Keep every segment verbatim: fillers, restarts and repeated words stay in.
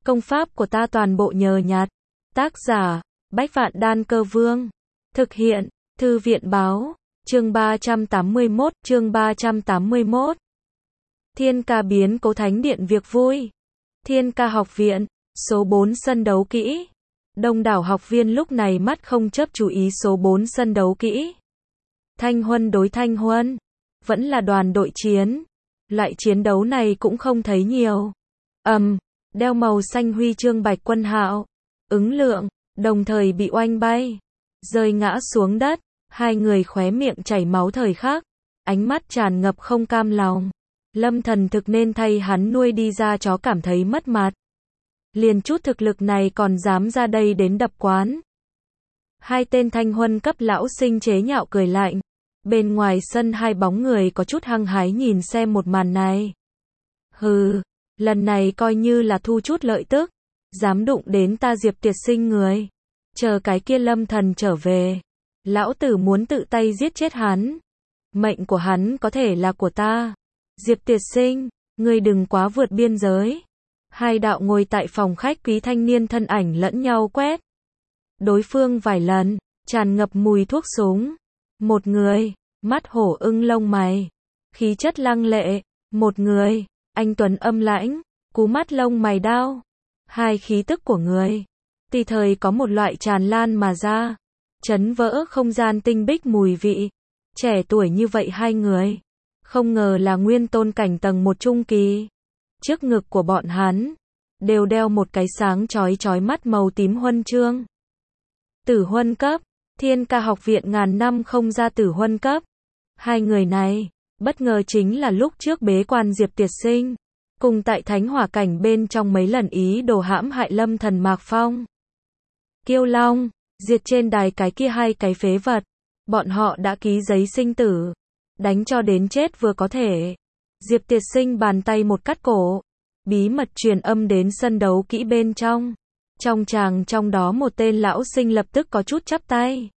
Công pháp của ta toàn bộ nhờ nhặt. Tác giả, Bách Vạn Đan Cơ Vương. Thực hiện, Thư viện Báo. Chương ba trăm tám mươi mốt, chương ba trăm tám mươi mốt. Thiên Ca biến cố thánh điện việc vui. Thiên Ca học viện, số bốn sân đấu kỹ. Đông đảo học viên lúc này mắt không chớp chú ý số bốn sân đấu kỹ. Thanh Huân đối Thanh Huân, vẫn là đoàn đội chiến. Loại chiến đấu này cũng không thấy nhiều. Ầm, um, đeo màu xanh huy chương Bạch Quân Hạo, Ứng Lượng, đồng thời bị oanh bay, rơi ngã xuống đất, hai người khóe miệng chảy máu thời khắc, ánh mắt tràn ngập không cam lòng. Lâm Thần thực nên thay hắn nuôi đi ra chó cảm thấy mất mặt. Liền chút thực lực này còn dám ra đây đến đập quán. Hai tên Thanh Huân cấp lão sinh chế nhạo cười lạnh. Bên ngoài sân hai bóng người có chút hăng hái nhìn xem một màn này. Hừ, lần này coi như là thu chút lợi tức. Dám đụng đến ta Diệp Tiệt Sinh người. Chờ cái kia Lâm Thần trở về. Lão tử muốn tự tay giết chết hắn. Mệnh của hắn có thể là của ta. Diệp Tiệt Sinh, ngươi đừng quá vượt biên giới. Hai đạo ngồi tại phòng khách quý thanh niên thân ảnh lẫn nhau quét đối phương vài lần, tràn ngập mùi thuốc súng. Một người, mắt hổ ưng lông mày, khí chất lăng lệ. Một người, anh tuấn âm lãnh, cú mắt lông mày đao. Hai khí tức của người, tùy thời có một loại tràn lan mà ra, chấn vỡ không gian tinh bích mùi vị. Trẻ tuổi như vậy hai người, không ngờ là nguyên tôn cảnh tầng một trung kỳ. Trước ngực của bọn hắn, đều đeo một cái sáng chói chói mắt màu tím huân chương. Tử huân cấp, Thiên Ca học viện ngàn năm không ra tử huân cấp. Hai người này, bất ngờ chính là lúc trước bế quan Diệp Tiệt Sinh, cùng tại thánh hỏa cảnh bên trong mấy lần ý đồ hãm hại Lâm Thần Mạc Phong. Kiêu Long, diệt trên đài cái kia hai cái phế vật. Bọn họ đã ký giấy sinh tử, đánh cho đến chết vừa có thể. Diệp Tiệt Sinh bàn tay một cắt cổ, bí mật truyền âm đến sân đấu kỹ bên trong. Trong tràng trong đó một tên lão sinh lập tức có chút chắp tay.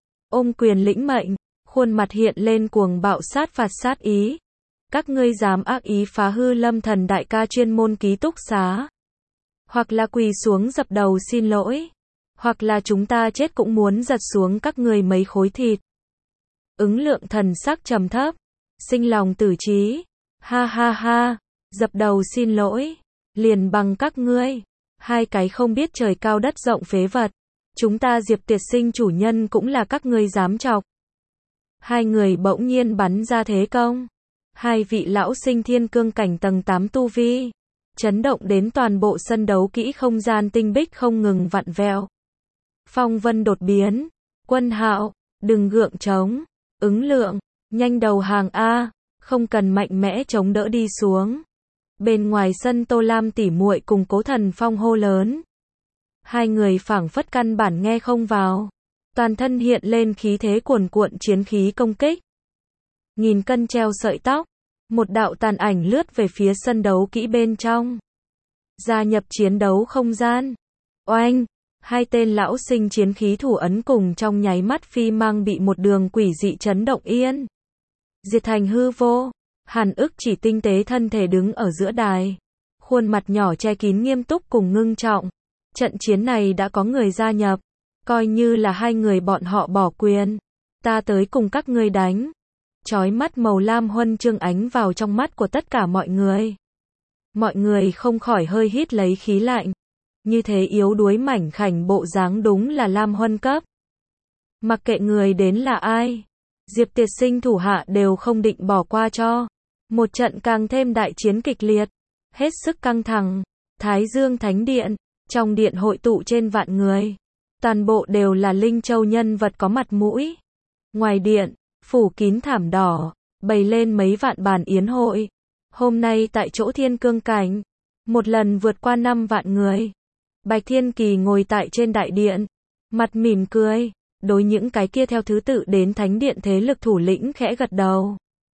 Ôm quyền lĩnh mệnh, khuôn mặt hiện lên cuồng bạo sát phạt sát ý. Các ngươi dám ác ý phá hư Lâm Thần đại ca chuyên môn ký túc xá. Hoặc là quỳ xuống dập đầu xin lỗi. Hoặc là chúng ta chết cũng muốn giật xuống các ngươi mấy khối thịt. Ứng Lượng thần sắc trầm thấp, sinh lòng tử trí. Ha ha ha, dập đầu xin lỗi, liền bằng các ngươi, hai cái không biết trời cao đất rộng phế vật, chúng ta Diệp Tiệt Sinh chủ nhân cũng là các ngươi dám chọc. Hai người bỗng nhiên bắn ra thế công, hai vị lão sinh thiên cương cảnh tầng tám tu vi, chấn động đến toàn bộ sân đấu kỹ không gian tinh bích không ngừng vặn vẹo. Phong vân đột biến, Quân Hạo, đừng gượng chống, Ứng Lượng, nhanh đầu hàng A. Không cần mạnh mẽ chống đỡ đi xuống. Bên ngoài sân Tô Lam tỉ muội cùng Cố Thần Phong hô lớn. Hai người phảng phất căn bản nghe không vào. Toàn thân hiện lên khí thế cuồn cuộn chiến khí công kích. Nghìn cân treo sợi tóc. Một đạo tàn ảnh lướt về phía sân đấu kỹ bên trong. Gia nhập chiến đấu không gian. Oanh! Hai tên lão sinh chiến khí thủ ấn cùng trong nháy mắt phi mang bị một đường quỷ dị chấn động yên. Diệt thành hư vô. Hàn Ức chỉ tinh tế thân thể đứng ở giữa đài. Khuôn mặt nhỏ che kín nghiêm túc cùng ngưng trọng. Trận chiến này đã có người gia nhập. Coi như là hai người bọn họ bỏ quyền. Ta tới cùng các ngươi đánh. Chói mắt màu lam huân chương ánh vào trong mắt của tất cả mọi người. Mọi người không khỏi hơi hít lấy khí lạnh. Như thế yếu đuối mảnh khảnh bộ dáng đúng là lam huân cấp. Mặc kệ người đến là ai. Diệp Tiệt Sinh thủ hạ đều không định bỏ qua cho. Một trận càng thêm đại chiến kịch liệt. Hết sức căng thẳng. Thái Dương Thánh Điện. Trong điện hội tụ trên vạn người. Toàn bộ đều là Linh Châu nhân vật có mặt mũi. Ngoài điện, phủ kín thảm đỏ. Bày lên mấy vạn bàn yến hội. Hôm nay tại chỗ Thiên Cương Cảnh. Một lần vượt qua năm vạn người. Bạch Thiên Kỳ ngồi tại trên đại điện. Mặt mỉm cười. Đối những cái kia theo thứ tự đến thánh điện thế lực thủ lĩnh khẽ gật đầu.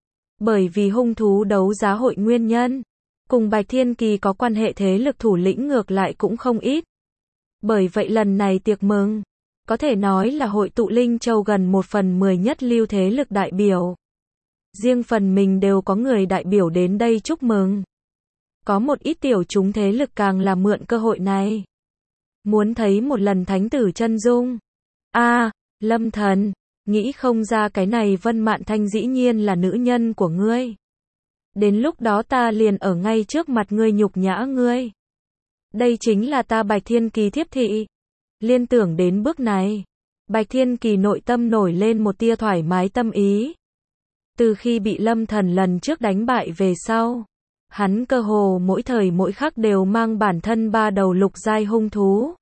Bởi vì hung thú đấu giá hội nguyên nhân, cùng Bạch Thiên Kỳ có quan hệ thế lực thủ lĩnh ngược lại cũng không ít. Bởi vậy lần này tiệc mừng, có thể nói là hội tụ Linh Châu gần một phần mười nhất lưu thế lực đại biểu. Riêng phần mình đều có người đại biểu đến đây chúc mừng. Có một ít tiểu chúng thế lực càng là mượn cơ hội này. Muốn thấy một lần thánh tử chân dung. A, Lâm Thần, nghĩ không ra cái này Vân Mạn Thanh dĩ nhiên là nữ nhân của ngươi. Đến lúc đó ta liền ở ngay trước mặt ngươi nhục nhã ngươi. Đây chính là ta Bạch Thiên Kỳ thiếp thị. Liên tưởng đến bước này, Bạch Thiên Kỳ nội tâm nổi lên một tia thoải mái tâm ý. Từ khi bị Lâm Thần lần trước đánh bại về sau, hắn cơ hồ mỗi thời mỗi khắc đều mang bản thân ba đầu lục giai hung thú.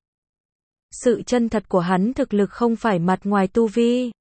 Sự chân thật của hắn thực lực không phải mặt ngoài tu vi,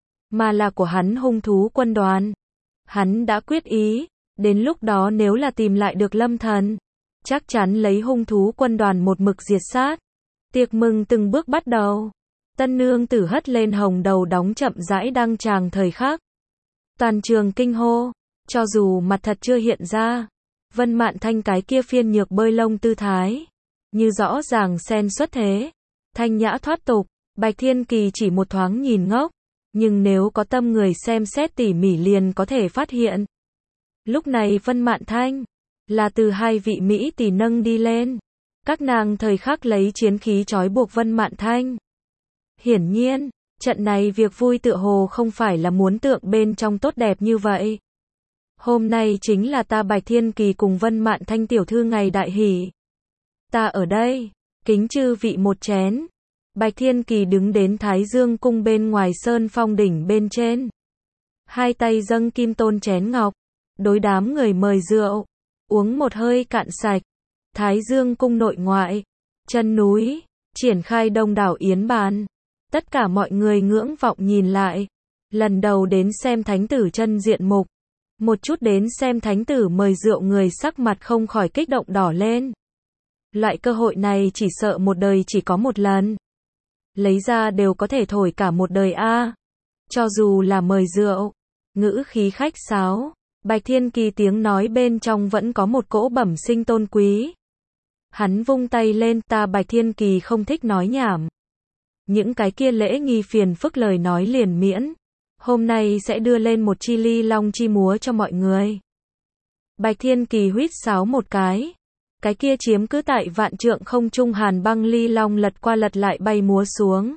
mà là của hắn hung thú quân đoàn. Hắn đã quyết ý, đến lúc đó nếu là tìm lại được Lâm Thần, chắc chắn lấy hung thú quân đoàn một mực diệt sát. Tiệc mừng từng bước bắt đầu. Tân nương tử hất lên hồng đầu đóng chậm rãi đăng tràng thời khắc. Toàn trường kinh hô, cho dù mặt thật chưa hiện ra, Vân Mạn Thanh cái kia phiên nhược bơi lông tư thái, như rõ ràng xen xuất thế, thanh nhã thoát tục. Bạch Thiên Kỳ chỉ một thoáng nhìn ngốc, nhưng nếu có tâm người xem xét tỉ mỉ liền có thể phát hiện. Lúc này Vân Mạn Thanh là từ hai vị mỹ tỷ nâng đi lên, các nàng thời khắc lấy chiến khí trói buộc Vân Mạn Thanh. Hiển nhiên, trận này việc vui tựa hồ không phải là muốn tượng bên trong tốt đẹp như vậy. Hôm nay chính là ta Bạch Thiên Kỳ cùng Vân Mạn Thanh tiểu thư ngày đại hỷ. Ta ở đây, kính chư vị một chén. Bạch Thiên Kỳ đứng đến Thái Dương cung bên ngoài sơn phong đỉnh bên trên. Hai tay dâng kim tôn chén ngọc, đối đám người mời rượu, uống một hơi cạn sạch. Thái Dương cung nội ngoại, chân núi, triển khai đông đảo yến bàn. Tất cả mọi người ngưỡng vọng nhìn lại. Lần đầu đến xem thánh tử chân diện mục, một chút đến xem thánh tử mời rượu người sắc mặt không khỏi kích động đỏ lên. Loại cơ hội này chỉ sợ một đời chỉ có một lần. Lấy ra đều có thể thổi cả một đời a. Cho dù là mời rượu, ngữ khí khách sáo, Bạch Thiên Kỳ tiếng nói bên trong vẫn có một cỗ bẩm sinh tôn quý. Hắn vung tay lên, ta Bạch Thiên Kỳ không thích nói nhảm. Những cái kia lễ nghi phiền phức lời nói liền miễn. Hôm nay sẽ đưa lên một chi ly long chi múa cho mọi người. Bạch Thiên Kỳ huýt sáo một cái. Cái kia chiếm cứ tại vạn trượng không trung hàn băng ly long lật qua lật lại bay múa xuống.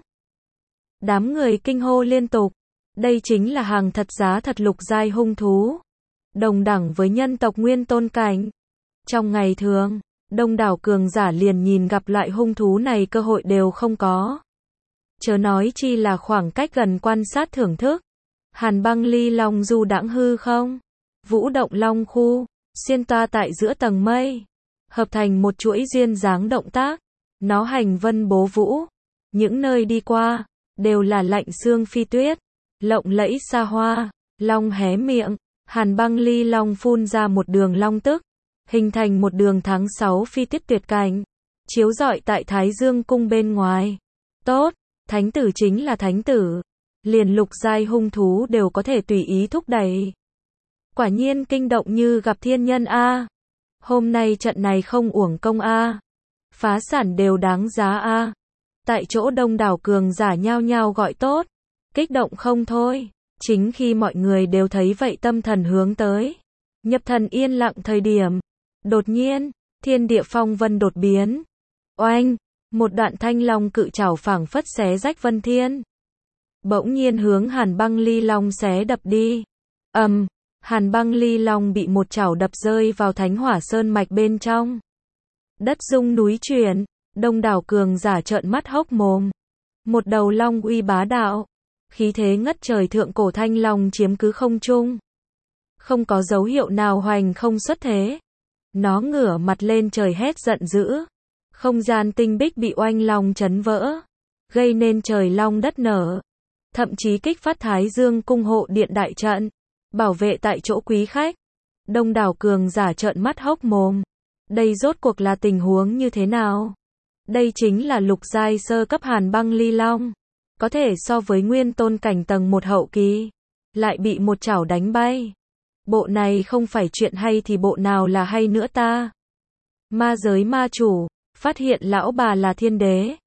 Đám người kinh hô liên tục. Đây chính là hàng thật giá thật lục giai hung thú. Đồng đẳng với nhân tộc nguyên tôn cảnh. Trong ngày thường, đông đảo cường giả liền nhìn gặp loại hung thú này cơ hội đều không có. Chớ nói chi là khoảng cách gần quan sát thưởng thức. Hàn băng ly long du đãng hư không. Vũ động long khu, xuyên toa tại giữa tầng mây. Hợp thành một chuỗi duyên dáng động tác. Nó hành vân bố vũ. Những nơi đi qua, đều là lạnh sương phi tuyết. Lộng lẫy xa hoa, long hé miệng. Hàn băng ly long phun ra một đường long tức. Hình thành một đường tháng sáu phi tiết tuyệt cảnh. Chiếu rọi tại Thái Dương cung bên ngoài. Tốt, thánh tử chính là thánh tử. Liền lục giai hung thú đều có thể tùy ý thúc đẩy. Quả nhiên kinh động như gặp thiên nhân a. Hôm nay trận này không uổng công a. Phá sản đều đáng giá a. Tại chỗ đông đảo cường giả nhao nhao gọi tốt. Kích động không thôi. Chính khi mọi người đều thấy vậy tâm thần hướng tới. Nhập thần yên lặng thời điểm. Đột nhiên, thiên địa phong vân đột biến. Oanh, một đoạn thanh long cự trảo phảng phất xé rách vân thiên. Bỗng nhiên hướng hàn băng ly long xé đập đi. Ầm, um, hàn băng ly long bị một chảo đập rơi vào thánh hỏa sơn mạch bên trong. Đất rung núi chuyển, đông đảo cường giả trợn mắt hốc mồm. Một đầu long uy bá đạo, khí thế ngất trời thượng cổ thanh long chiếm cứ không trung. Không có dấu hiệu nào hoành không xuất thế. Nó ngửa mặt lên trời hét giận dữ. Không gian tinh bích bị oanh long chấn vỡ, gây nên trời long đất nở. Thậm chí kích phát Thái Dương cung hộ điện đại trận, bảo vệ tại chỗ quý khách. Đông đảo cường giả trợn mắt hốc mồm. Đây rốt cuộc là tình huống như thế nào? Đây chính là lục giai sơ cấp hàn băng ly long. Có thể so với nguyên tôn cảnh tầng một hậu kỳ. Lại bị một chảo đánh bay. Bộ này không phải chuyện hay thì bộ nào là hay nữa ta? Ma giới ma chủ, phát hiện lão bà là thiên đế.